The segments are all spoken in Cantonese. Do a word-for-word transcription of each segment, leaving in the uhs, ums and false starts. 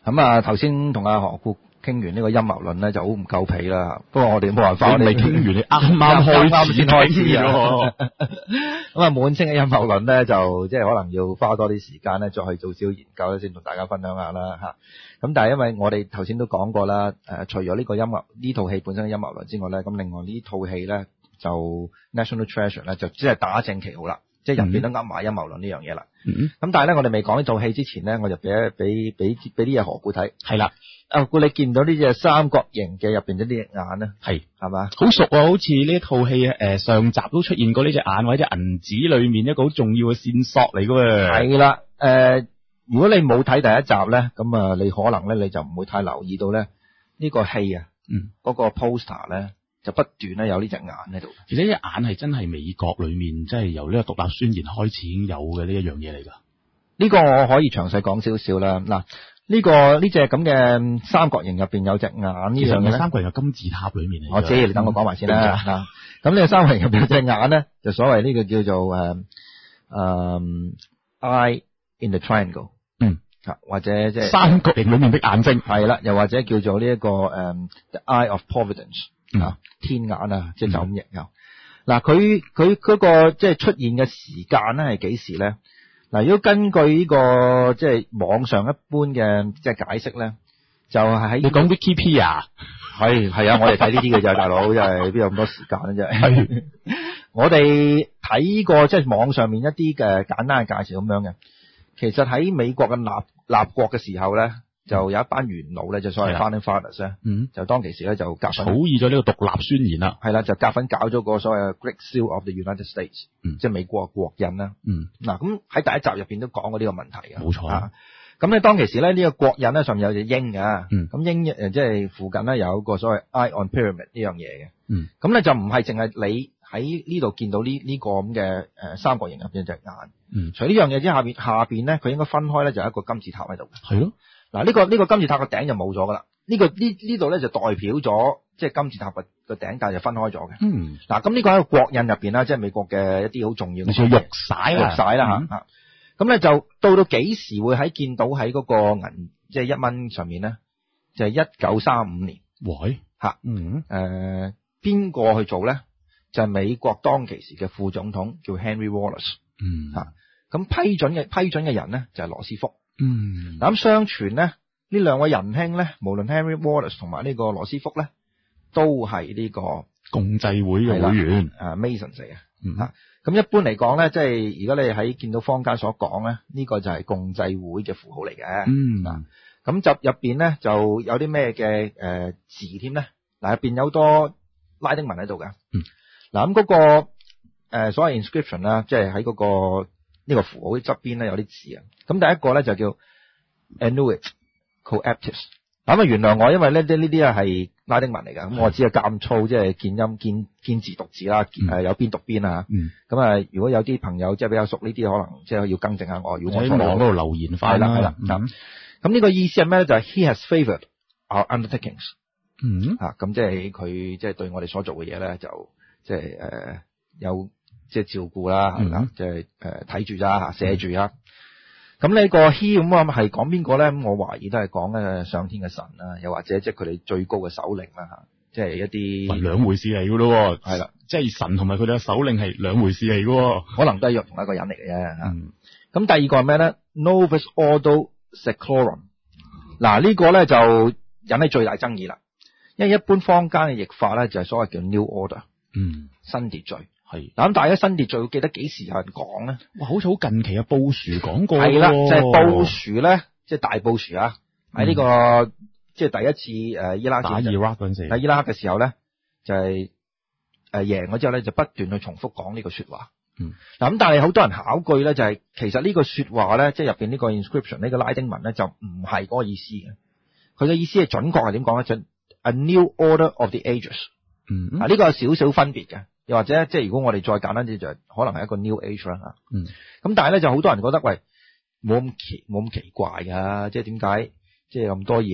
咁啊，頭先同阿何故傾完呢個陰謀論咧，就好唔夠皮啦。不過我哋冇辦法，我哋未傾完，你啱啱開啱先開始啊。 啊！ 咁啊，滿清嘅陰謀論咧，就即係可能要花多啲時間咧，再去做少研究咧，先同大家分享下啦嚇。咁但係因為我哋頭先都講過啦，誒，除咗呢個陰謀呢套戲本身嘅陰謀論之外咧，咁另外呢套戲咧就 National Treasure 咧，就只係打正旗號啦。即係入邊都噏埋陰謀論呢樣嘢啦。 嗯， 咁但係咧，我哋未講呢套戲之前咧，我就俾俾俾俾啲嘢何故睇。 係啦， 啊，故你見到呢隻三角形嘅入邊嗰啲隻眼咧， 係係嘛？ 好熟啊！好似呢一套戲誒上集都出現過呢隻眼或者銀紙裏面一個好重要嘅線索嚟㗎喎。 係啦，誒、呃，如果你冇睇第一集咧，咁啊，你可能咧你就唔會太留意到咧呢個戲啊， 嗯， 嗰個 poster 咧。就不斷咧有呢隻眼喺度， 而且呢隻眼係真係美國裏面，即係由呢個獨立宣言開始已經有嘅呢一樣嘢嚟㗎。 呢個我可以詳細講少少啦。嗱，呢個呢隻咁嘅三角形入邊有隻眼呢樣嘢咧， 三角形嘅金字塔裏面嚟。 我知，你等我講埋先啦。嗱、嗯，咁呢個三角形入邊有隻眼咧，就所謂呢個叫做誒誒 eye in the triangle， 嗯，或者即係三角形裏面的眼睛， 係啦，又或者叫做呢、這、一個誒、um, the eye of providence。啊、嗯，天眼啊，即係就咁形容。嗱、嗯，佢佢嗰個即係出現嘅時間咧係幾時咧？嗱，如果根據呢、這個即係網上一般嘅即係解釋咧，就係、是、喺你講 Wikipedia， 係係啊，我哋睇呢啲嘅啫，大佬真係邊有咁多時間咧？真係。我哋睇過即係網上面一啲嘅簡單嘅介紹咁樣嘅，其實喺美國嘅立立國嘅時候咧。就有一班元老咧，就所謂 Founding Fathers 咧，嗯，就當其時咧就夾份草擬咗呢個獨立宣言啦， 係啦，就夾份搞咗個所謂 Great Seal of the United States，嗯，即係美國嘅國印啦，嗯，嗱咁喺第一集入邊都講過呢個問題嘅，冇錯啊，咁咧當其時咧呢個國印咧上面有隻鷹嘅，嗯，咁鷹誒即係附近咧有一個所謂 Eye on Pyramid 呢樣嘢嘅，嗯，咁咧就唔係淨係你喺呢度見到呢呢個咁嘅誒三角形入邊隻眼，嗯，除呢樣嘢之下邊下邊咧佢應該分開咧就有一個金字塔喺度，係咯。嗱、這、呢個呢、這個金字塔個頂就冇咗噶啦，呢、這個呢呢度咧就代表咗即係金字塔個個頂架就分開咗嘅。嗯，嗱咁呢個喺個國印入邊啦，即係美國嘅一啲好重要嘅。叫玉璽啦，玉璽啦嚇。咁咧就到到幾時會喺見到喺嗰個銀即係一蚊上面咧？就係一九三五年。喂嚇，嗯誒邊個去做咧？就係、是、美國當其時嘅副總統叫 Henry Wallace。嗯嚇，咁批准嘅批准嘅人咧就係羅斯福。嗯，咁相傳咧，呢兩位仁兄咧，無論 Henry Wallace 同埋呢個羅斯福咧，都係呢個共濟會嘅會員，啊 Masons 嚟嘅。嗯，吓咁一般嚟講咧，即係如果你喺見到坊間所講咧，呢個就係共濟會嘅符號嚟嘅。嗯，嗱，咁集入邊咧就有啲咩嘅誒字添咧？嗱，入邊有好多拉丁文喺度嘅。嗯，嗱咁嗰個誒所謂 inscription 啦，即係喺嗰個呢個符號側邊咧有啲字啊。咁第一個咧就叫 Annuit Coeptis。咁啊，原諒我，因為呢啲呢啲啊係拉丁文嚟㗎。咁我只係監粗，即係見音見見字讀字啦。誒、嗯、有邊讀邊啊。咁、嗯、啊，如果有啲朋友即係比較熟呢啲，可能即係要更正下我。如果我喺網嗰度留言翻啦，係啦。咁、嗯、呢個意思係咩咧？就係、是、He has favoured our undertakings。嗯。嚇、啊，咁即係佢即係對我哋所做嘅嘢咧，就即係誒有即係照顧啦，係、嗯、啦，即係誒睇住啦嚇，寫住啦。咁呢個 he 咁啊，係講邊個咧？咁我懷疑都係講誒上天嘅神啦，又或者即係佢哋最高嘅首領啦嚇，即係一啲兩回事嚟噶咯，係啦，即係神同埋佢哋嘅首領係兩回事嚟噶，可能都係約同一個人嚟嘅啫嚇。咁、嗯、第二個係咩咧 ？Novus Ordo Seclorum。嗱呢個咧就引起最大爭議啦，因為一般坊間嘅譯法咧就係所謂叫 New Order，嗯，新秩序。係嗱咁，大家新秩序要記得幾時有人講咧？哇，好似好近期啊，布殊講過係啦，就係、是、布殊咧，即、就、係、是、大布殊啊！喺、嗯、呢、這個即係、就是、第一次誒伊拉克打伊拉克嗰陣時，喺伊拉克嘅時候咧，就係誒贏咗之後咧，就不斷去重複講呢個說話。嗯，嗱咁，但係好多人考據咧，就係、是、其實呢個說話咧，即係入邊呢個 inscription 呢個拉丁文咧，就唔係嗰個意思嘅。佢嘅意思係準確係點講咧？就 a new order of the ages。嗯，啊呢個有少少分別嘅。又或者即係如果我哋再簡單啲，就可能係一個 New Age 啦嚇。嗯。咁但係咧就好多人覺得喂冇咁奇冇咁奇怪㗎，即係點解即係咁多嘢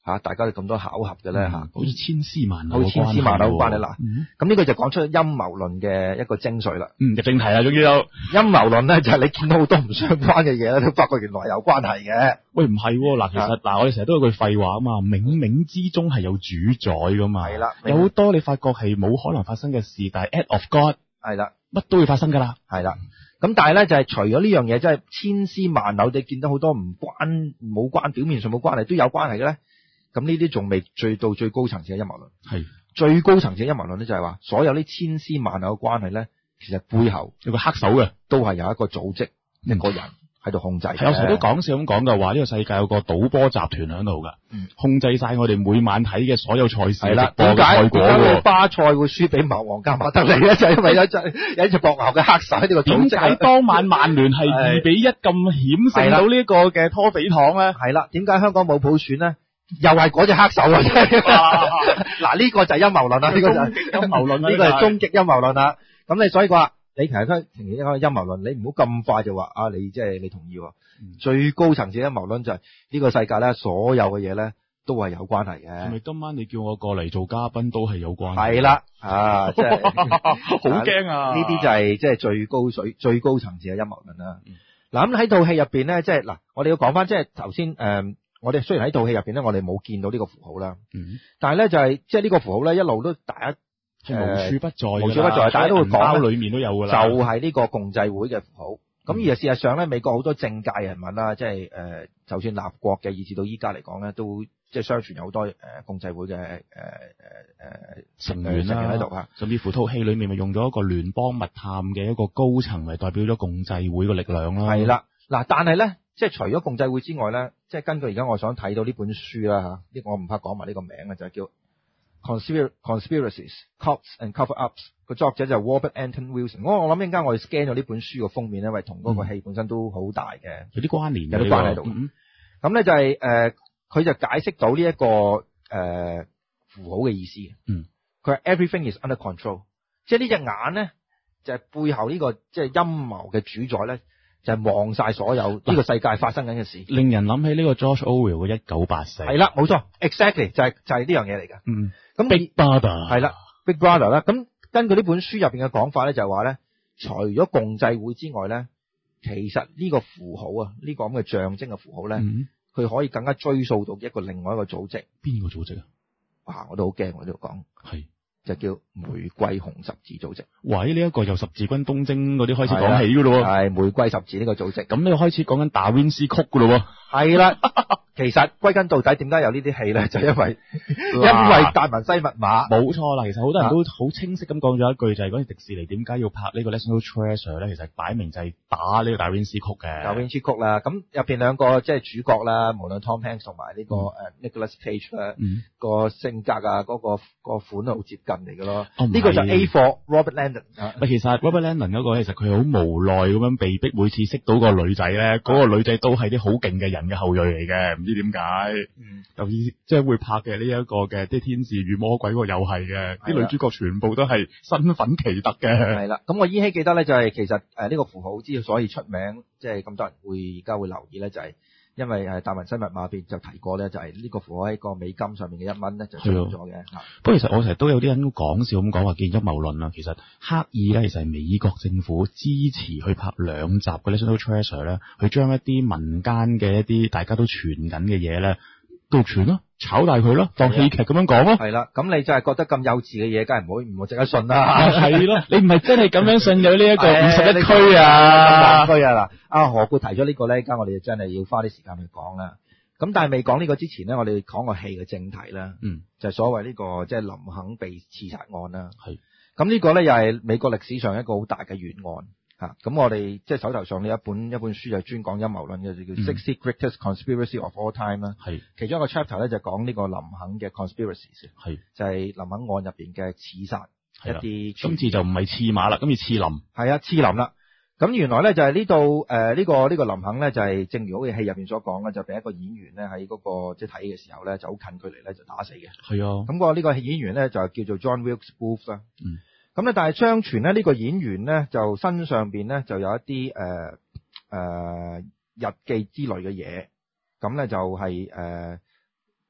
吓，大家都咁多巧合嘅咧吓， 好似千絲萬縷， 好似千絲萬縷關係嗱。咁呢、 嗯、 個就講出陰謀論嘅一個精髓啦。 嗯，入正題啦，終於有陰謀論咧，就係你見到好多唔相關嘅嘢咧，都發覺原來有關係嘅。 喂，唔係嗱，其實嗱、啊，我哋成日都有句廢話啊嘛，冥冥之中係有主宰噶嘛。係啦，有好多你發覺係冇可能發生嘅事，但係 act of God 係啦， 乜都會發生噶啦。 係啦。咁但係咧就係、是、除咗呢樣嘢，即係千絲萬縷，你見到好多唔關冇關表面上冇關係都有關係嘅咧。咁呢啲仲未最到最高層次嘅陰謀論。係最高層次嘅陰謀論咧，就係話所有呢千絲萬縷嘅關係咧，其實背後有個黑手嘅，都係有一個組織、嗯、一個人喺度控制。 有時都講笑咁講嘅話，呢、這個世界有個賭波集團喺度噶，控制晒我哋每晚睇嘅所有賽事直播嘅賽果。點解巴塞會輸俾馬皇加馬德里咧？就係因為有隻有一隻博牛嘅黑手喺呢個組織。 點解當晚曼聯係二比一咁險勝到呢個嘅拖肥糖咧？ 係啦，點解香港冇普選咧？又係嗰隻黑手啊！嗱，呢個就係陰謀論啦，呢個就係陰謀論啦， 呢個係終極陰謀論啦。咁你所以話，你其實都平時一個陰謀論，你唔好咁快就話啊，你即係你同意喎。嗯、最高層次陰謀論就係呢個世界咧，所有嘅嘢咧都係有關係嘅。 係咪今晚你叫我過嚟做嘉賓都係有關係？ 係啦，啊，即係好驚啊！ 呢啲就係即係最高水、最高層次嘅陰謀論啦。嗱、嗯，咁喺套戲入邊咧，即係嗱，我哋要講翻，即係頭先誒。我哋雖然喺套戲入邊咧，我哋冇見到呢個符號啦，嗯，但係咧就係即係呢個符號咧，一路都大家係無處不在， 無處不在，大家都會講裏面都有噶啦， 就係呢個共濟會嘅符號。咁、嗯、而事實上咧，美國好多政界人物啦，即係誒，就算立國嘅，以至到依家嚟講咧，都即係相傳有好多誒共濟會嘅誒誒誒成員啦喺度吓， 甚至乎套戲裏面咪用咗一個聯邦密探嘅一個高層嚟代表咗共濟會嘅力量啦。 係啦，嗱，但係咧。即係除咗共濟會之外咧，即係根據而家我想睇到呢本書啦嚇，呢我唔怕講埋呢個名嘅，就係叫 Conspir Conspiracies, Cops and Cover-ups， 個作者就係 Robert Anton Wilson。我我諗陣間我哋 scan 咗呢本書個封面咧，因為同嗰個戲本身都好大嘅、嗯， 有啲關聯， 有啲關係喺度。咁、嗯、咧就係、是、誒，佢、呃、就解釋到呢、這、一個誒、呃、符號嘅意思。嗯，佢話 Everything is under control， 即係呢隻眼咧就係、是、背後呢、這個即係陰謀嘅主宰咧。就係望晒所有呢個世界發生緊嘅事， 令人諗起呢個 George Orwell 嘅一九八四。 係啦，冇錯 ，exactly 就係、是、就係、是、呢樣嘢嚟㗎。嗯，咁 Big Brother 係啦 ，Big Brother 啦。咁根據呢本書入邊嘅講法咧，就係話咧，除咗共濟會之外咧，其實呢個符號啊，呢、這個咁嘅象徵嘅符號咧，佢、嗯、可以更加追溯到一個另外一個組織。邊個組織啊？哇！我都好驚，我呢度講係。就叫玫瑰紅十字組織。 喂，呢、這、一個由十字軍東征嗰啲開始講起噶咯喎。 係玫瑰十字呢個組織。咁你開始講緊達溫斯曲噶咯喎。係啦。其實歸根到底，點解有呢啲戲咧？就因為因為達文西密碼。冇錯啦，其實好多人都好清晰咁講咗一句，就係嗰陣迪士尼點解要拍呢個 National Treasure 咧？其實擺明就係打呢個達溫斯曲嘅。 達溫斯曲啦，咁入邊兩個即係主角啦，無論 Tom Hanks 同埋呢個誒 Nicholas Cage 啦，個性格啊，嗰、那個、那個款好接近嚟嘅咯。呢、哦這個就 A for Robert Landon。 其實 Robert Landon 嗰個其實佢好無奈咁樣被逼每次識到個女仔咧，嗰、那個女仔都係啲好勁嘅人嘅後裔嚟嘅。唔知點解，尤其即係會拍嘅呢一個嘅啲天使與魔鬼個又係嘅，啲女主角全部都係身份奇特嘅。 係啦，咁我依稀記得咧，就係其實誒呢個符號之所以出名，即係咁多人會而家會留意咧，就係因為誒達文西密碼入邊就提過咧，就係呢個符號喺個美金上面嘅一蚊咧就出咗嘅。 不過其實我成日都有啲人講笑咁講話見陰謀論啦，其實刻意咧其實係美國政府支持去拍兩集嘅 National Treasure 咧，去將一啲民間嘅一啲大家都傳緊嘅嘢咧，都傳咯，炒大佢咯，當戲劇咁樣講咯。係啦，咁你就係覺得咁幼稚嘅嘢，梗係唔好唔好值得信啦。 係咯，你唔係真係咁樣信咗呢一個五十一區啊？ 區啊嗱，阿何故提咗呢個咧？而家我哋就真係要花啲時間去講啦。咁但係未講呢個之前咧，我哋講個戲嘅正題啦。嗯，就係、所謂呢、呢個即係、就係、林肯被刺殺案啦。係，咁呢個咧又係美國歷史上一個好大嘅懸案。吓、啊，咁我哋即係手頭上呢一本一本書就專講陰謀論嘅，就叫 Sixty Greatest Conspiracy of All Time 啦。係，其中一個 chapter 咧就講呢個林肯嘅 conspiracies。係，就係、係、林肯案入邊嘅刺殺一啲。 今次就唔係刺馬啦，今次刺林。 係啊，刺林啦。咁原來咧就係呢度誒呢、呃這個呢、這個林肯咧就係、是、正如好似戲入邊所講咧，就俾一個演員咧喺嗰個即係睇嘅時候咧就好近距離咧就打死嘅。係啊。咁個呢個演員咧就叫做 John Wilkes Booth 啦。嗯。咁咧但係相傳咧呢個演員咧就身上邊咧就有一啲誒誒日記之類嘅嘢，咁咧就係誒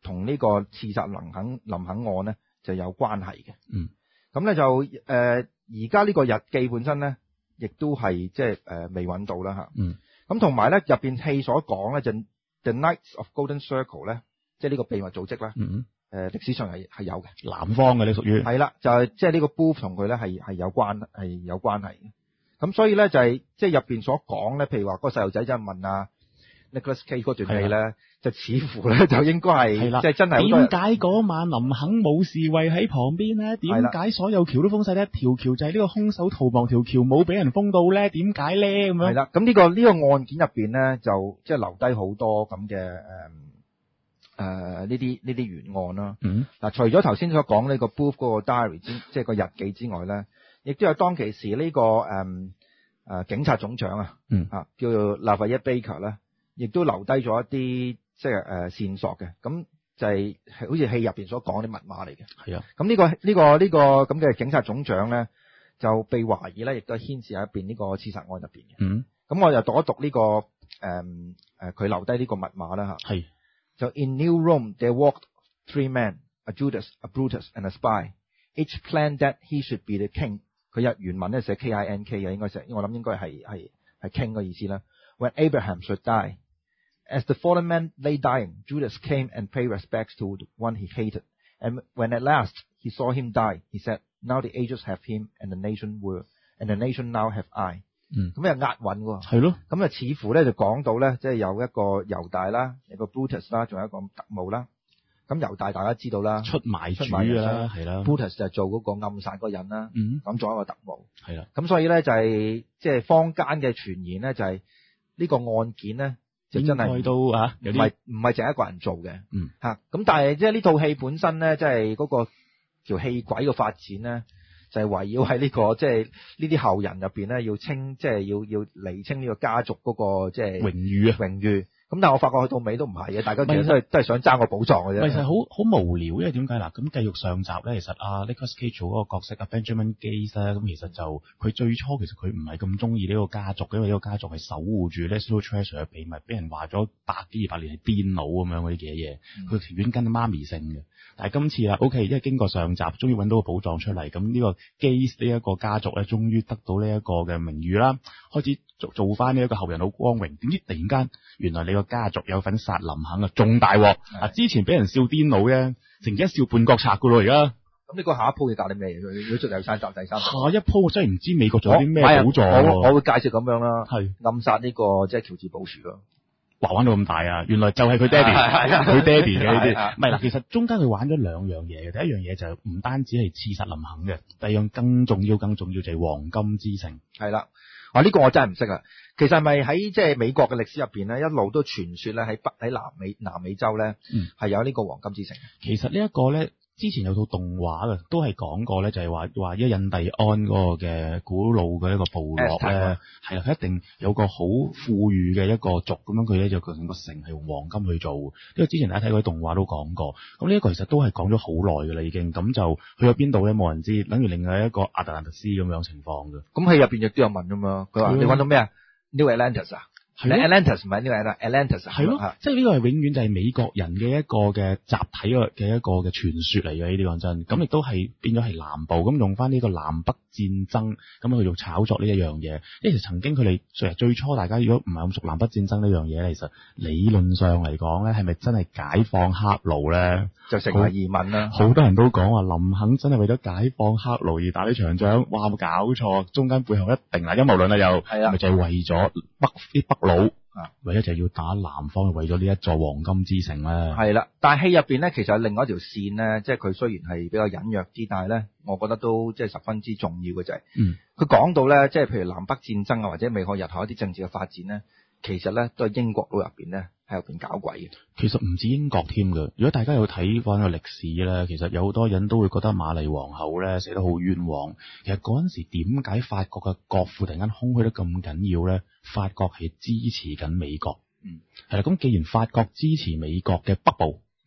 同呢個刺殺林肯林肯案咧就有關係嘅。 嗯， 咁咧就誒而家呢個日記本身咧，亦都係即係誒未揾到啦嚇。 嗯， 咁同埋咧入邊戲所講咧就 The Knights of Golden Circle 咧，即係呢個秘密組織咧。 嗯誒歷史上係係有嘅， 南方嘅咧屬於係啦，就係即係呢個 Booth 同佢咧係係有關係有關係嘅。咁所以咧就係即係入邊所講咧，譬如話個細路仔真係問啊 Nicholas Cage 嗰段戲咧，就似乎咧就應該係即係真係點解嗰晚林肯冇侍衛喺旁邊咧？點解所有橋都封晒咧？條橋就係呢個兇手逃亡，條橋冇俾人封到咧？點解咧？咁樣係啦。咁呢個呢個案件入邊咧，就即係留低好多咁嘅誒。誒呢啲呢啲懸案啦，嗱、 嗯啊、 除咗頭先所講呢個 Booth 嗰個 diary 之即係個日記之外咧，亦都有當其時呢、這個誒誒、嗯啊、警察總長啊， 嗯啊叫做 Lafayette Baker 咧，亦都留低咗一啲即係誒線索嘅，咁就係好似戲入邊所講啲密碼嚟嘅。 係啊， 咁呢、這個呢、這個呢、這個咁嘅警察總長咧，就被懷疑咧，亦都係牽涉喺入邊呢個刺殺案入邊嘅。 嗯， 咁我就讀一讀呢、這個誒誒佢留低呢個密碼啦嚇。係。So in New Rome, there walked three men, a Judas, a Brutus, and a spy. Each planned that he should be the king. 佢日原文咧寫 K I N K 嘅，應該寫，我諗應該係係係 king 嘅意思啦。When Abraham should die, as the fallen man lay dying, Judas came and paid respects to the one he hated. And when at last he saw him die, he said, "Now the ages have him, and the nation were, and the nation now have I." 嗯，咁又押韻喎，係咯，咁啊似乎咧就講到咧，即係有一個猶大啦，有個 Brutus 啦，仲有一個特務啦。咁猶大大家知道啦，出賣主啦，係啦 ，Brutus 就係做嗰個暗殺嗰個人啦，嗯，咁做一個特務，係啦。咁所以咧就係即係坊間嘅傳言咧，就係呢個案件咧就真係都啊，唔係唔係淨係一個人做嘅，嗯，嚇。咁但係即係呢套戲本身咧，即係嗰個條戲軌嘅發展咧。就係圍繞喺呢個即係呢啲後人入邊咧，要清即係要要釐清呢個家族嗰個即係榮譽啊榮譽。咁但係我發覺去到尾都唔係嘅，大家其實都係都係想爭個寶藏嘅啫。其實好好無聊，因為點解嗱？咁繼續上集咧，其實阿 Nicholas Cage 做嗰個角色阿 Benjamin Gates 咧，咁其實就佢最初其實佢唔係咁中意呢個家族，因為呢個家族係守護住 National Treasure 嘅秘密，俾人話咗百幾二百年係癲佬咁樣嗰啲嘅嘢，佢情願跟媽咪姓嘅。但係今次啦 ，OK，因為經過上集，終於揾到個寶藏出嚟，咁呢個 Gates 呢一個家族咧，終於得到呢一個嘅名譽啦，開始做做翻呢一個後人好光榮。點知突然間，原來你個家族有份殺林肯啊，仲大鑊！啊，之前俾人笑癲佬啫，成日笑半國賊噶咯，而家。咁呢個下一鋪要教你咩嘢？如果仲有三集第三集。下一鋪我真係唔知美國仲有啲咩寶藏。我我會介紹咁樣啦，係暗殺呢個即係喬治布殊咯。話玩到咁大啊！原來就係佢爹哋，佢爹哋嘅呢啲。唔係啦，其實中間佢玩咗兩樣嘢嘅。第一樣嘢就唔單止係刺殺林肯嘅，第二樣更重要、更重要就係黃金之城。係啦，哇！呢個我真係唔識啊。其實係咪喺即係美國嘅歷史入邊咧，一路都傳說咧喺北喺南美南美洲咧，係有呢個黃金之城。其實呢一個咧。之前有套動畫嘅，都係講過咧，就係話話一印第安嗰個嘅古老嘅一個部落咧，係啦，佢一定有個好富裕嘅一個族咁樣，佢咧就成個城係用黃金去做。因為之前大家睇過啲動畫都講過，咁呢一個其實都係講咗好耐㗎啦，已經咁就去咗邊度咧，冇人知，等於另外一個亞特蘭蒂斯咁樣情況嘅。咁戲入邊亦都有問㗎嘛，佢話你揾到咩啊 ？New Atlantis 啊？係 Atlantis 唔係呢個係啦 Atlantis 係咯，即係呢個係永遠就係美國人嘅一個嘅集體嘅嘅一個嘅傳說嚟嘅，呢啲講真，咁亦都係變咗係南部咁用翻呢個南北戰爭咁去做炒作呢一樣嘢。因為其實曾經佢哋其實最初大家如果唔係咁熟南北戰爭呢樣嘢，其實理論上嚟講咧，係咪真係解放黑奴咧？就成為疑問啦。好多人都講話林肯真係為咗解放黑奴而打呢場仗，哇冇搞錯，中間背後一定係陰謀論啦，又係啊，咪就係為咗北啲北佬啊，為咗就係要打南方，為咗呢一座黃金之城咧。係啦，但係戲入邊咧，其實有另外一條線咧，即係佢雖然係比較隱約啲，但係咧，我覺得都即係十分之重要嘅就係，嗯，佢講到咧，即係譬如南北戰爭啊，或者美國日後一啲政治嘅發展咧，其實咧都係英國佬入邊咧喺入邊搞鬼嘅。其實唔止英國添㗎，如果大家有睇翻個歷史咧，其實有好多人都會覺得瑪麗皇后咧死得好冤枉。其實嗰陣時點解法國嘅國庫突然間空虛得咁緊要咧？法國係支持緊美國，嗯，係啦。咁既然法國支持美國嘅北部，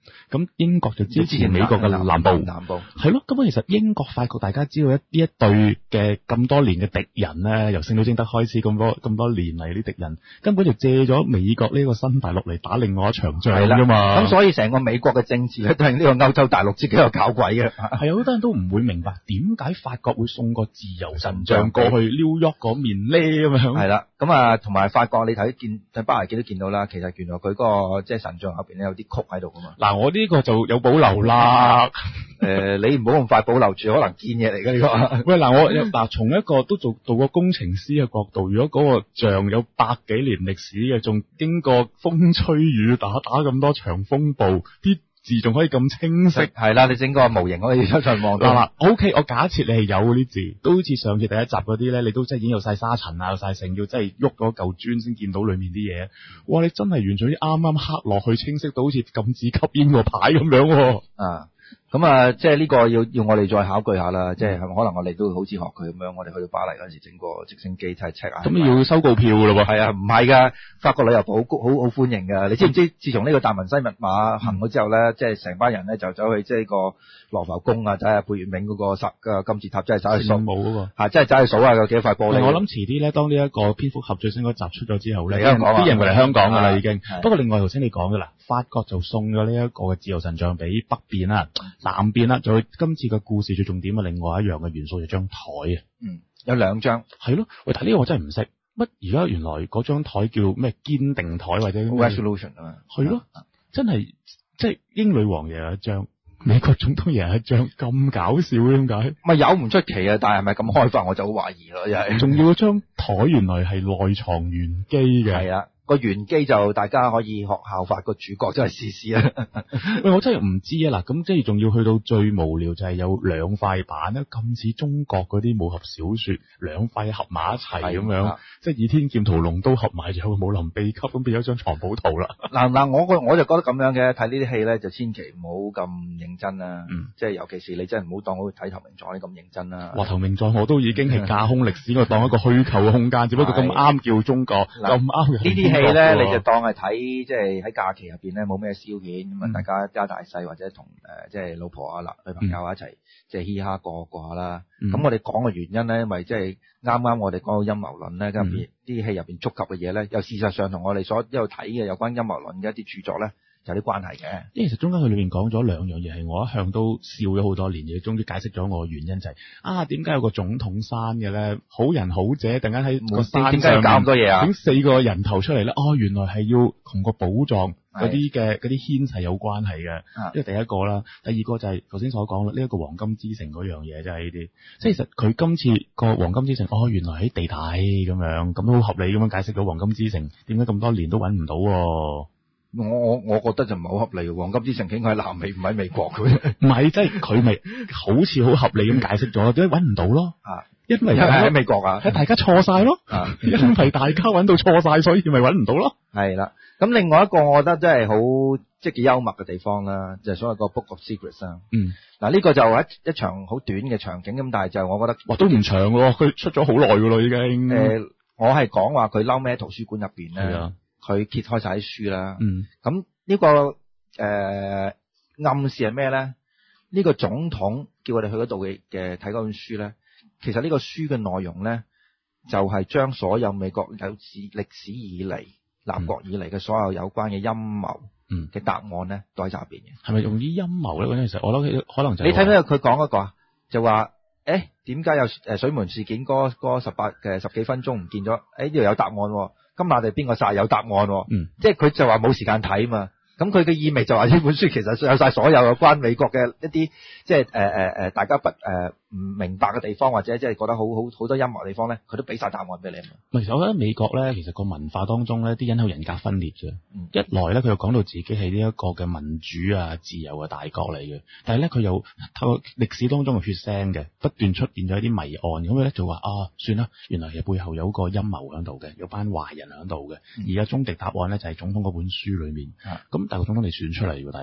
咁英國就支持美國嘅南部， 南部係咯。咁其實英國、法國大家知道一呢一對嘅咁多年嘅敵人咧，由聖女貞德開始咁多咁多年嚟啲敵人，根本就借咗美國呢個新大陸嚟打另外一場仗㗎嘛。 咁所以成個美國嘅政治咧都係呢個歐洲大陸自己有搞鬼嘅。 係啊，好多人都唔會明白點解法國會送個自由神像過去 New York 嗰面咧咁樣。 係啦，咁啊同埋法國你睇見喺巴黎見都見到啦，其實原來佢嗰個即係神像後邊咧有啲曲喺度噶嘛。 嗱，我呢個就有保留啦。 誒、呃，你唔好咁快保留住，可能堅嘢嚟嘅呢個。喂， 嗱我嗱從一個都做做過工程師嘅角度，如果嗰個像有百幾年歷史嘅，仲經過風吹雨打打咁多場風暴，啲字仲可以咁清晰， 係啦，你整個模型可以出上望到。 嗱嗱 ，OK，我假設你係有嗰啲字，都好似上次第一集嗰啲咧，你都真係已經有晒沙塵啊，有晒成，要真係喐嗰嚿磚先見到裏面啲嘢。哇，你真係完全啲啱啱刻落去，清晰到好似禁止吸煙個牌咁樣。啊！ 咁啊，即係呢個要要我哋再考據下啦，即係可能我哋都好似學佢咁樣，我哋去到巴黎嗰陣時整個直升機睇 check 下。 咁要收告票咯喎？ 係啊，唔係噶，法國旅遊部好好好歡迎噶。你知唔知？自從呢個達文西密碼行咗之後咧，即係成班人咧就走去即係個羅浮宮啊，睇下貝聿銘嗰個十個金字塔，真係走去數冇嗰個，係真係走去數下有幾多塊玻璃。 我諗遲啲咧，當呢一個蝙蝠俠最新嗰集出咗之後咧，啲人會嚟香港噶啦已經。不過另外頭先你講噶啦，法國就送咗呢一個嘅自由神像俾北邊啦。南邊啦，仲有今次嘅故事最重點嘅另外一樣嘅元素就張台啊，嗯，有兩張，係咯，喂，但係呢個我真係唔識，乜而家原來嗰張台叫咩堅定台或者 resolution 啊嘛， 係咯，真係即係英女王又有一張，美國總統又有一張，咁搞笑嘅點解？ 咪有唔出奇啊，但係係咪咁開發我就好懷疑咯，又係， 仲要嗰張台原來係內藏玄機嘅， 係啊。個玄機就大家可以學效法個主角，真係試試啊！ 喂，我真係唔知啊！嗱，咁即係仲要去到最無聊就係有兩塊板咧，咁似中國嗰啲武俠小說，兩塊合埋一齊咁樣，即係倚天劍屠龍刀合埋就有個武林秘笈咁變咗張藏寶圖啦。嗱嗱，我個我就覺得咁樣嘅，睇呢啲戲咧就千祈唔好咁認真啦。嗯，即係尤其是你真係唔好當好似睇投名狀咁認真啦。 哇，投名狀我都已經係架空歷史，我當一個虛構嘅空間，只不過咁啱叫中國，咁啱呢啲戲咧，你就當係睇，即係喺假期入邊咧冇咩消遣咁啊，大家一家大細或者同誒即係老婆啊、女朋友一齊即係嘻哈過過下啦。咁、嗯、我哋講嘅原因咧，因為即係啱啱我哋講到陰謀論咧，入邊啲戲入邊觸及嘅嘢咧，又事實上同我哋所一路睇嘅有關陰謀論嘅一啲著作咧，有啲關係嘅。 因為其實中間佢裏面講咗兩樣嘢係我一向都笑咗好多年嘅，終於解釋咗我嘅原因就係、是、啊，點解有個總統山嘅咧？好人好者，突然間喺個山上面點解要搞咁多嘢啊？整四個人頭出嚟咧？哦，原來係要同個寶藏嗰啲嘅嗰啲牽係有關係嘅。呢個第一個啦，第二個就係頭先所講啦，呢、這、一個黃金之城嗰樣嘢就係呢啲，即係其實佢今次個黃金之城，哦，原來喺地底咁樣，咁都好合理咁樣解釋到黃金之城點解咁多年都揾唔到、啊。 我我我覺得就唔係好合理嘅，黃金之城應該喺南美，唔喺美國嘅。 唔係，即係佢咪好似好合理咁解釋咗，點解揾唔到咯？啊，因為喺美國啊， 喺大家錯晒咯。啊，因為大家揾到錯晒，所以咪揾唔到咯。 係啦，咁另外一個我覺得真係好即係幾幽默嘅地方啦，就係、是、所謂個 Book of Secrets 啊。嗯，嗱呢個就一一場好短嘅場景咁，但係就我覺得哇都唔長喎，佢出咗好耐噶咯已經。 誒、呃，我係講話佢嬲咩圖書館入邊咧。佢揭開晒啲書啦，咁、嗯、呢、這個誒、呃、暗示係咩咧？呢、這個總統叫我哋去嗰度嘅嘅睇嗰本書咧，其實呢個書嘅內容咧，就係、是、將所有美國有史歷史以嚟立國以嚟嘅所有有關嘅陰謀嘅答案咧，都喺入邊嘅。 係咪用啲陰謀咧？其實我諗可能就你睇到佢講嗰個啊，就話誒點解有誒水門事件嗰嗰十八嘅十幾分鐘唔見咗？誒呢度有答案喎。今晚哋邊個殺有答案喎？嗯，即係佢就話冇時間睇嘛。咁佢嘅意味就話呢本書其實有晒所有有關美國嘅一啲即係誒誒誒大家不誒唔明白嘅地方，或者即係覺得好好好多陰謀嘅地方咧，佢都俾晒答案俾你。 其實我覺得美國咧，其實個文化當中咧，啲人係人格分裂嘅、嗯。一來咧，佢又講到自己係呢一個嘅民主啊、自由嘅大國嚟嘅，但係咧佢又透過歷史當中嘅血腥嘅，不斷出現咗一啲謎案，咁咧就話啊，算啦，原來係背後有個陰謀喺度嘅，有班壞人喺度嘅。而家終極答案咧就係總統嗰本書裏面。咁、嗯、但係個總統你選出嚟喎，大佬。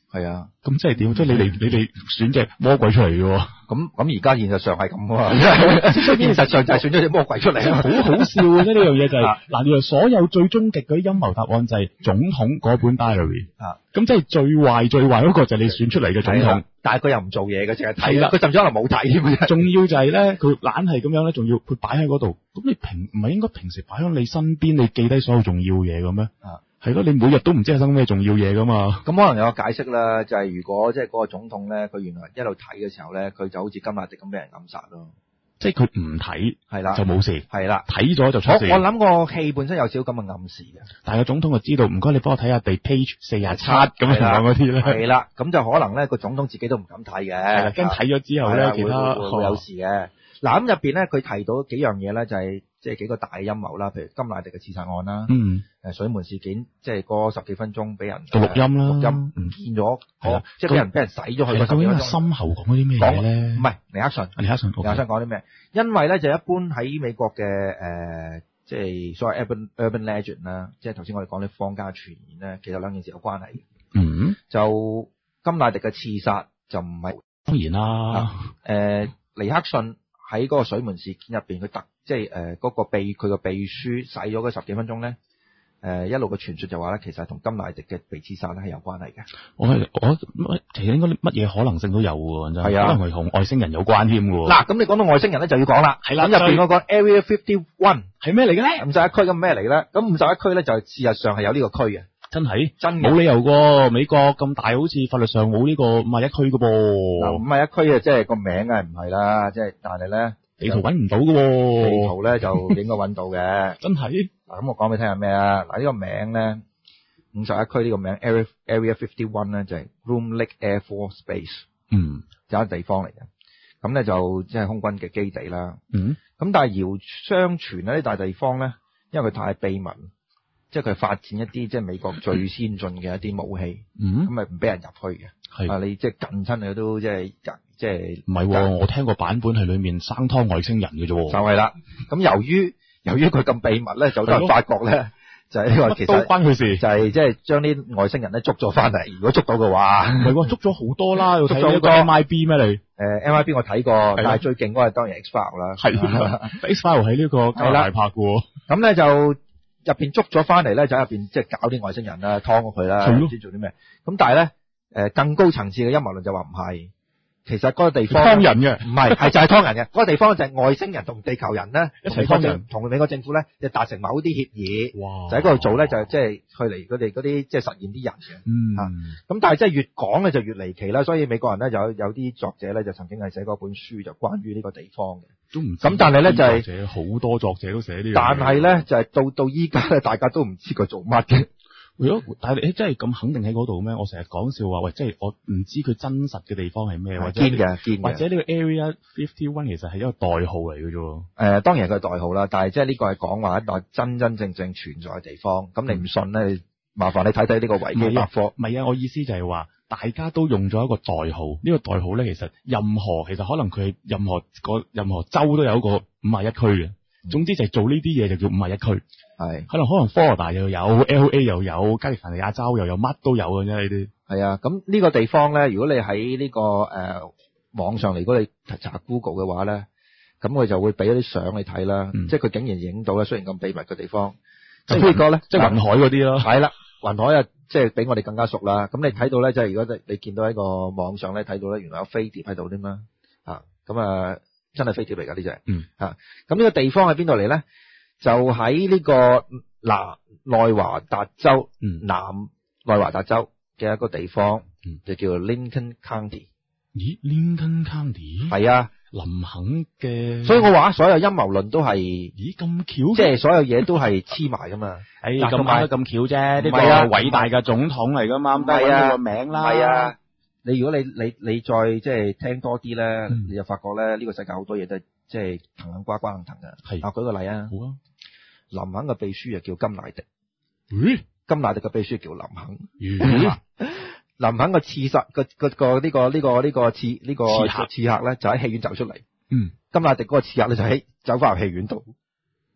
係啊， 咁即係點？即係你哋你哋選隻魔鬼出嚟嘅喎。 咁咁而家現實上係咁啊，現實上就係選咗隻魔鬼出嚟， 好好笑嘅啫。呢樣嘢就係嗱，原來所有最終極嗰啲陰謀答案就係總統嗰本 diary 啊。咁即係最壞最壞嗰個就係你選出嚟嘅總統，但係佢又唔做嘢嘅，淨係睇啦。佢甚至可能冇睇添。仲要就係咧，佢懶係咁樣咧，仲要佢擺喺嗰度。咁你平唔係應該平時擺喺你身邊，你記低所有重要嘢嘅咩？啊。係咯，你每日都唔知係生咩重要嘢噶嘛？咁可能有個解釋啦，就係如果即係嗰個總統咧，佢原來一路睇嘅時候咧，佢就好似甘迺迪咁俾人暗殺咯。即係佢唔睇，係啦，就冇事。係啦，睇咗就出事。我我諗個戲本身有少少咁嘅暗示嘅，但係個總統就知道，唔該你幫我睇下第 page 四廿七咁樣講嗰啲咧。係啦，咁就可能咧個總統自己都唔敢睇嘅，係啦，驚睇咗之後咧其他會有事嘅。嗱咁入邊咧，佢提到幾樣嘢咧，就係即係幾個大陰謀啦，譬如甘迺迪嘅刺殺案啦，嗯，誒水門事件，即係嗰十幾分鐘俾人錄音啦，錄音唔見咗，係啦，即係俾人俾人洗咗去嗰十幾分鐘。究竟心喉講咗啲咩嘢咧？唔係尼克遜，尼克遜，尼克遜講啲咩？因為咧就一般喺美國嘅誒，即係所謂 urban urban legend 啦，即係頭先我哋講啲坊間傳言咧，其實兩件事有關係嘅。嗯，就甘迺迪嘅刺殺就唔係當然啦，誒尼克遜。喺嗰個水門事件入邊，佢特即係誒嗰個秘佢個秘書洗咗嗰十幾分鐘咧，誒、呃、一路嘅傳說就話咧，其實同甘迺迪嘅被刺殺咧係有關係嘅。我我其實應該乜嘢可能性都有喎，真係。係啊，可能係同外星人有關添喎。嗱，咁你講到外星人咧，就要講啦。係啦，咁入邊嗰個 Area fifty-one 係咩嚟嘅咧？五十一區咁咩嚟咧？咁五十一區咧就係事實上係有呢個區嘅。真係真冇理由喎，美國咁大，好似法律上冇呢個五十一區㗎噃。嗱，五十一區啊，即係個名啊，唔係啦，即係但係咧地圖揾唔到㗎喎。地圖咧就應該揾到嘅。真係嗱，咁我講俾你聽係咩啊？嗱，呢個名咧五十一區呢個名 Area Area fifty-one 咧就係 Groom Lake Air Force Base，嗯，有一個地方嚟嘅。咁咧就即係空軍嘅基地啦。嗯，咁但係謠相傳咧呢大地方咧，因為佢太秘密。即係佢發展一啲即係美國最先進嘅一啲武器，咁咪唔俾人入去嘅。係啊，你即係近親你都即係即係唔係？我聽個版本係裏面生湯外星人嘅啫。就係啦。咁由於由於佢咁秘密咧，就多人發覺咧，就係呢個其實都關佢事，就係即係將啲外星人咧捉咗翻嚟。如果捉到嘅話，唔係捉咗好多啦。捉咗呢個 M I B 咩你？誒 M I B 我睇過，但係最勁嗰個當然 X-File 啦。係 X-File 喺呢個加拿大拍嘅。咁咧就。入邊捉咗翻嚟咧，就喺入邊即係搞啲外星人啦，劏咗佢啦，唔知做啲咩。咁但係咧，誒更高層次嘅陰謀論就話唔係，其實嗰個地方劏人嘅，唔係係就係劏人嘅。嗰個地方就係外星人同地球人咧一齊劏人，同美國政府咧就達成某啲協議，哇就喺嗰度做咧就即係去嚟佢哋嗰啲即係實驗啲人嘅。嗯，咁、啊、但係即係越講咧就越離奇啦，所以美國人咧就有有啲作者咧就曾經係寫過本書就關於呢個地方嘅。都唔咁，但係咧就係、是、好多作者都寫呢樣嘢。但係咧就係、是、到到依家咧，大家都唔知佢做乜嘅。如果但係你真係咁肯定喺嗰度咩？我成日講笑話，喂，即係我唔知佢真實嘅地方係咩，或者堅嘅堅嘅，或者呢個 Area fifty-one 其實係一個代號嚟嘅啫。誒、呃，當然係佢代號啦，但係即係呢個係講話一個真真正正存在嘅地方。咁你唔信咧、嗯，麻煩你睇睇呢個維基百科。唔係啊，我意思就係話。大家都用咗一個代號，呢、這個代號咧，其實任何其實可能佢任何個任何州都有一個五十一區嘅。總之就係做呢啲嘢就叫五十一區。係可能可能 Florida 又有 L A 又有加利福尼亞州又有乜都有嘅啫呢啲。係啊，咁呢個地方咧，如果你喺呢、這個誒、呃、網上嚟，如果你查 Google 嘅話咧，咁佢就會俾一啲相你睇啦。嗯、即係佢竟然影到咧，雖然咁秘密嘅地方。咁呢個咧，即係雲海嗰啲咯。係啦，雲海啊。即係比我哋更加熟啦，咁你睇到咧，即係如果你你見到喺個網上咧睇到咧，原來有飛碟喺度添啦，啊，咁啊真係飛碟嚟㗎呢隻，嗯，啊，咁呢個地方喺邊度嚟咧？就喺呢個南內華達州，嗯，南內華達州嘅一個地方，嗯，就叫做 Lincoln County。咦 ，Lincoln County？係啊。林肯嘅，所以我話所有陰謀論都係，咦咁巧，即係所有嘢都係黐埋噶嘛。誒，咁啱得咁巧啫，呢個偉大嘅總統嚟噶嘛，得呢個名啦。係啊，你如果你你你再即係聽多啲咧、嗯，你就發覺咧呢個世界好多嘢都係即係騰騰瓜瓜騰騰嘅。係，啊舉個例啊，好啊，林肯嘅秘書又叫甘迺迪，咦，甘迺迪嘅秘書叫林肯，咦。林肯個刺殺個個個呢個呢個呢個刺呢個刺客咧就喺戲院走出嚟，嗯，甘迺迪嗰個刺客咧就喺走翻入戲院度，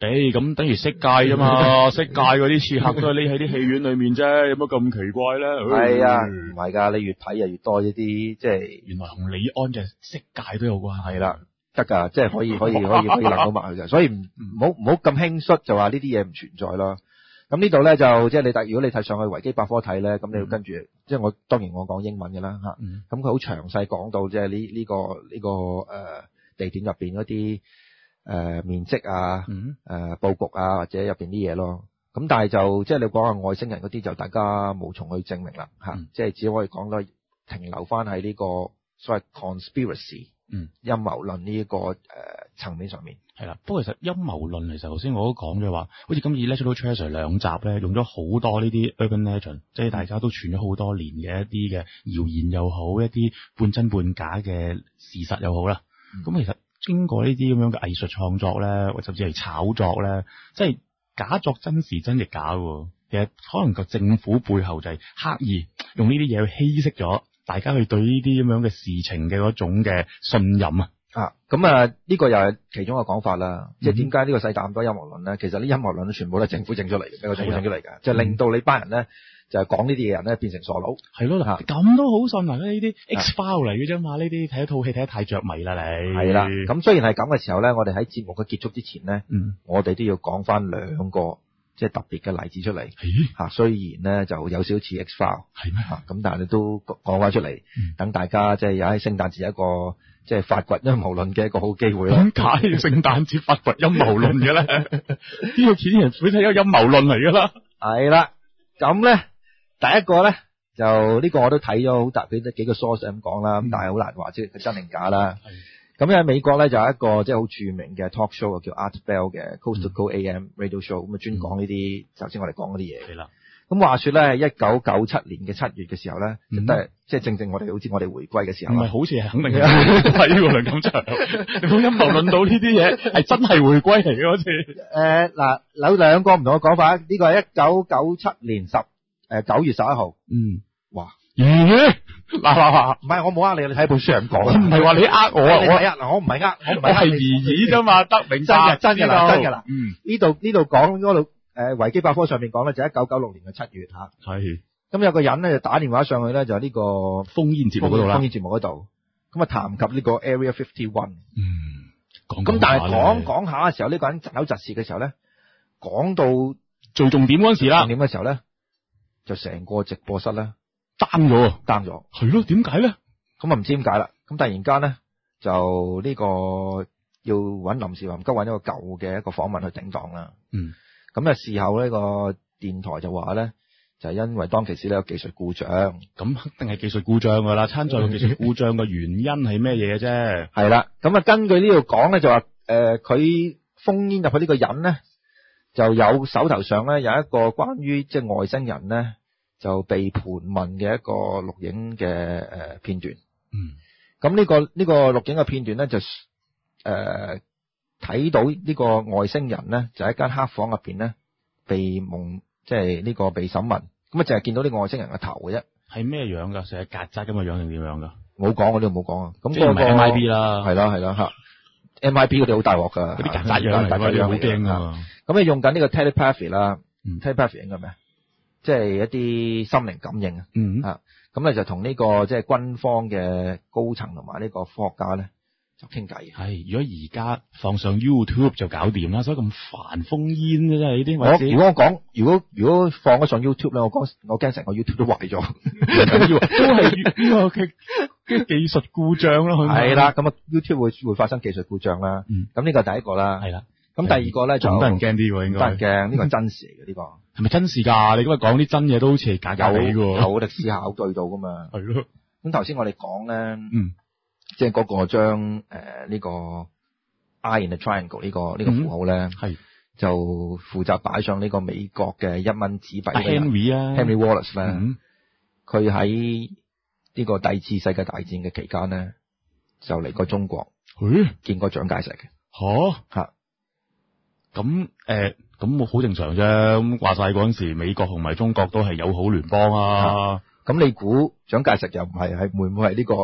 誒，咁等於色戒啫嘛，色戒嗰啲刺客都係匿喺啲戲院裏面啫，有乜咁奇怪咧？ 係啊，唔係噶，你越睇就越多呢啲，即係原來同李安嘅色戒都有關係。 係啦，得噶，即係可以可以可以可以諗到埋去嘅，所以唔唔好唔好咁輕率就話呢啲嘢唔存在咯。咁呢度咧就即係你睇，如果你睇上去維基百科睇咧，咁你要跟住，即係我當然我講英文嘅啦吓，咁佢好詳細講到即係呢呢個呢個誒地點入邊嗰啲。誒、呃，面積啊，誒、嗯呃，布局啊，或者入邊啲嘢咯，咁但係就即係你講下外星人嗰啲就大家無從去證明啦，吓、嗯，即係只可以講到停留翻喺呢個所謂 conspiracy，嗯，陰謀論呢一個誒層、呃、面上面。 係啦，不過其實陰謀論其實頭先我都講咗話，好似今次 National Treasure 兩集咧，用咗好多呢啲 urban legend，即係大家都傳咗好多年嘅一啲嘅謠言又好，一啲半真半假嘅事實又好啦，咁、嗯、其實。經過呢啲咁樣嘅藝術創作咧，或者甚至係炒作咧，即係假作真時真亦假喎。其實可能個政府背後就係刻意用呢啲嘢去稀釋咗大家去對呢啲咁樣嘅事情嘅嗰種嘅信任啊。 啊，咁啊呢個又係其中一個講法啦。嗯、即係點解呢個世界咁多陰謀論咧？其實呢陰謀論都全部都係政府整出嚟嘅，俾個政府整出嚟嘅，就令到你班人咧。就係講呢啲嘢人咧變成傻佬，係咯嗱，咁都好信啊！呢啲 X file 嚟嘅啫嘛，呢啲睇一套戲睇得太着迷啦，你係啦。咁雖然係咁嘅時候咧，我哋喺節目嘅結束之前咧，嗯，我哋都要講翻兩個即係特別嘅例子出嚟。嚇，雖然咧就有少少似 X file，係咩？嚇，咁但係你都講翻出嚟，等、嗯、大家即係有喺聖誕節一個即係發掘陰謀論嘅一個好機會啦。點解聖誕節發掘陰謀論嘅咧？呢個啲人會睇個陰謀論嚟㗎啦。係啦，咁咧。第一個咧就呢個我都睇咗好大幾幾個 source 咁講啦，咁、嗯、但係好難話即係真定假啦。咁喺美國咧就有一個即係好著名嘅 talk show 叫 Art Bell 嘅 Coast to Coast A M Radio Show，咁啊專講呢啲頭先我哋講嗰啲嘢。係啦。咁話說咧，一九九七年嘅七月嘅時候咧，嗯、就係即係正正我哋好似我哋回歸嘅時候。唔係，好似係肯定嘅。係喎，梁錦祥，你冇陰謀論到呢啲嘢係真係回歸嚟嘅好似。誒嗱、呃，有兩個唔同嘅講法，呢、這個係一九九七年十。誒，九月十一號，嗯，哇，咦、嗯，嗱嗱嗱，唔係我冇呃你，你睇本書咁講，唔係話你呃我啊，我係嗱，我唔係呃，我唔係係疑議啫嘛，得明真嘅，真嘅啦，真嘅啦，嗯，呢度呢度講嗰度，誒，維基百科上面講咧就一九九六年嘅七月吓，係，咁有個人咧就打電話上去咧就呢個烽煙節目嗰度啦，烽煙節目嗰度，咁啊談及呢個 Area Fifty One，嗯，講咁但係講講下嘅時候，呢個人窒口窒舌嘅時候咧，講到做重點嗰時啦，重點嘅時候咧。就成個直播室咧 down 咗 down 咗，係咯，點解咧？咁啊唔知點解啦。咁突然間咧就呢個要揾臨時臨急揾一個舊嘅一個訪問去頂檔啦。嗯。咁啊事後呢個電台就話咧，就係因為當其時呢有技術故障。咁肯定係技術故障噶啦。參賽嘅技術故障嘅原因係咩嘢嘅啫？係啦。咁啊根據呢度講咧就話誒佢封煙入去呢個人咧。就有手頭上咧有一個關於即係外星人咧就被盤問嘅一個錄影嘅誒片段。嗯。咁呢個呢個錄影嘅片段咧就誒睇到呢個外星人咧就喺間黑房入邊咧被蒙即係呢個被審問。咁啊淨係見到呢個外星人嘅頭嘅啫。係咩樣噶？成日曱甴咁嘅樣定點樣噶？冇講，我呢度冇講啊。咁嗰個 M I B 啦。係啦係啦吓。M I B 嗰啲好大鑊噶。嗰啲曱甴樣嚟，嗰啲好驚啊。咁你用緊呢個 telepathy 啦、嗯、，telepathy 應該咩？即係一啲心靈感應、嗯、啊。咁咧就同呢個即係軍方嘅高層同埋呢個科學家咧就傾偈。係，如果而家放上 YouTube 就搞掂啦，所以咁煩封煙嘅真係呢啲。我如果我講，如果如果放咗上 YouTube 咧，我講我驚成個 YouTube 都壞咗。都係呢個嘅嘅技術故障咯。係啦，咁啊 YouTube 會會發生技術故障啦。咁、嗯、呢個第一個啦。係啦。咁第二個咧就得人驚啲喎，應該得人驚，呢個係真事嚟嘅呢個，係咪真事㗎？你今日講啲真嘢都好似係假假地㗎喎，有歷史考據到㗎嘛？係咯。咁頭先我哋講咧，嗯，即係嗰個將誒呢、呃這個 Eye in the Triangle 呢、這個呢、這個符號咧，係、嗯、就負責擺上呢個美國嘅一蚊紙幣。Henry 啊 ，Henry Wallace 咧，佢喺呢個第二次世界大戰嘅期間咧，就嚟過中國，嗯、見過蔣介石嘅。嚇嚇。咁誒，咁我好正常啫。咁話晒嗰陣時，美國同埋中國都係友好聯邦啊。咁、啊、你估蔣介石又唔係係會唔會係呢個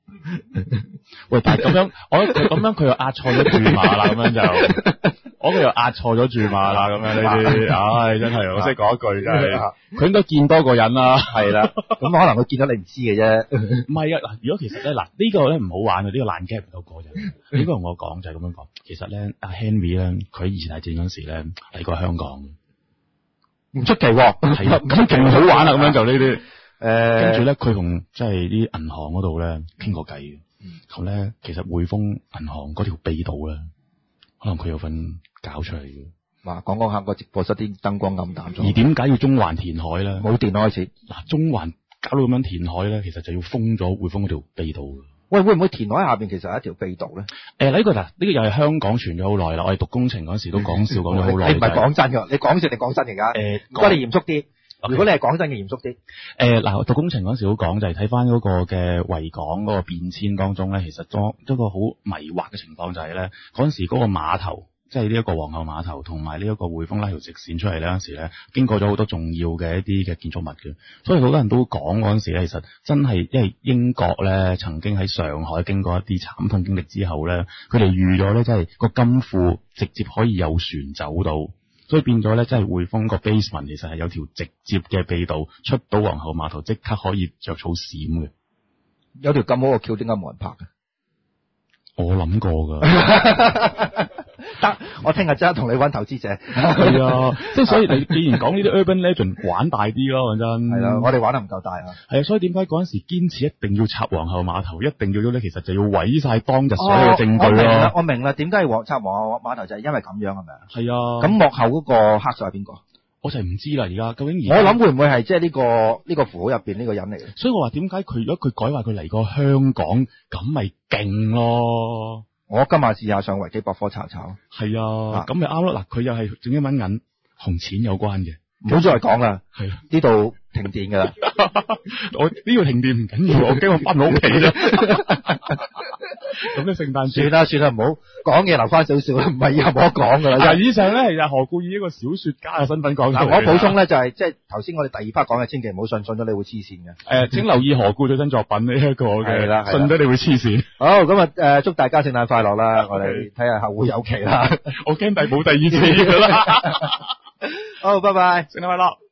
喂，但係咁樣，我覺得佢咁樣佢又壓錯咗注碼啦，咁樣就，我佢又壓錯咗注碼啦，咁樣呢啲，唉，真係我識講一句真係，佢應該見多個人啦， 係啦，咁可能佢見到你唔知嘅啫。 唔係啊，嗱，如果其實咧，嗱呢個咧唔好玩嘅，呢個爛 game 唔夠過癮。呢個同我講就係咁樣講，其實咧阿 Henry 咧，佢以前係戰嗰時咧嚟過香港， 唔出奇喎， 係啦，咁勁好玩啦，咁樣就呢啲。誒，跟住咧，佢同即係啲銀行嗰度咧傾過偈嘅，咁咧其實匯豐銀行嗰條秘道咧，可能佢有份搞出嚟嘅。 哇，講講下個直播室啲燈光暗淡咗。 而點解要中環填海咧？ 冇電開始。 嗱，中環搞到咁樣填海咧，其實就要封咗匯豐嗰條秘道嘅。 喂，會唔會填海下邊其實係一條秘道咧？ 誒，呢個嗱，呢個又係香港傳咗好耐啦。我哋讀工程嗰時都講笑講咗好耐。 你唔係講真㗎，你講笑定講真嚟㗎？誒，唔該你嚴肅啲。Okay. 如果你係講真嘅，嚴肅啲。誒，嗱，讀工程嗰陣時好講就係睇翻嗰個嘅維港嗰個變遷當中咧，其實當一個好迷惑嘅情況就係咧，嗰陣時嗰個碼頭，即係呢一個皇后碼頭同埋呢一個匯豐拉條直線出嚟咧，嗰陣時咧經過咗好多重要嘅一啲嘅建築物嘅，所以好多人都講嗰陣時咧，其實真係因為英國咧曾經喺上海經過一啲慘痛經歷之後咧，佢哋預咗咧，即係個金庫直接可以有船走到。所以變咗咧，即係匯豐個 basement 其實係有條直接嘅秘道出到皇后碼頭，即刻可以着草閃嘅。有條咁好嘅橋，點解冇人拍嘅？我諗過噶，得我聽日即刻同你搵投資者。係啊，即係所以你既然講呢啲 urban legend 玩大啲咯，講真。係啦，我哋玩得唔夠大啊。係啊，所以點解嗰陣時堅持一定要拆皇后碼頭，一定要咗咧？其實就要毀晒當日所有嘅證據咯。我明啦，點解要拆皇后碼頭就係因為咁樣係咪啊？係啊。咁幕後嗰個黑手係邊個？我就係唔知啦，而家究竟而家我諗會唔會係即係呢個呢、呢個符號入邊呢個人嚟嘅？所以我話點解佢如果佢改話佢嚟過香港，咁咪勁咯？我今晚試下上維基百科查查。係啊，咁咪啱咯。嗱，佢又係整英文銀同錢有關嘅，唔好再講啦。係啊，呢度停電噶啦。我呢、呢個停電唔緊要，我驚我翻到屋企啫。咁咧聖誕算啦算啦，唔好講嘢留翻少少啦，唔係以後冇得講噶啦。以上咧係何故以一個小說家嘅身份講出嚟。我補充咧就係即係頭先我哋第二 part 講嘅，千祈唔好信，信咗你會黐線嘅。誒、呃，請留意何故最新作品呢一個嘅，信咗你會黐線。好，咁啊誒，祝大家聖誕快樂啦！ Okay. 我哋睇下後會有期啦。我驚第冇第二次噶啦。好，拜拜，聖誕快樂。